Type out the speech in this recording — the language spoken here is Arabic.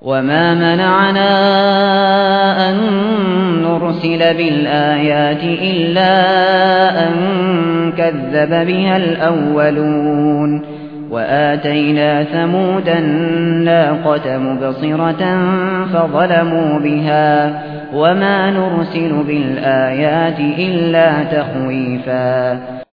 وَمَا مَنَعَنَا أَن نُّرْسِلَ بِالْآيَاتِ إِلَّا أَن كَذَّبَ بِهَا الْأَوَّلُونَ وَآتَيْنَا ثَمُودَ النَّاقَةَ مُبْصِرَةً فَظَلَمُوا بِهَا وَمَا نُرْسِلُ بِالْآيَاتِ إِلَّا تَخْوِيفًا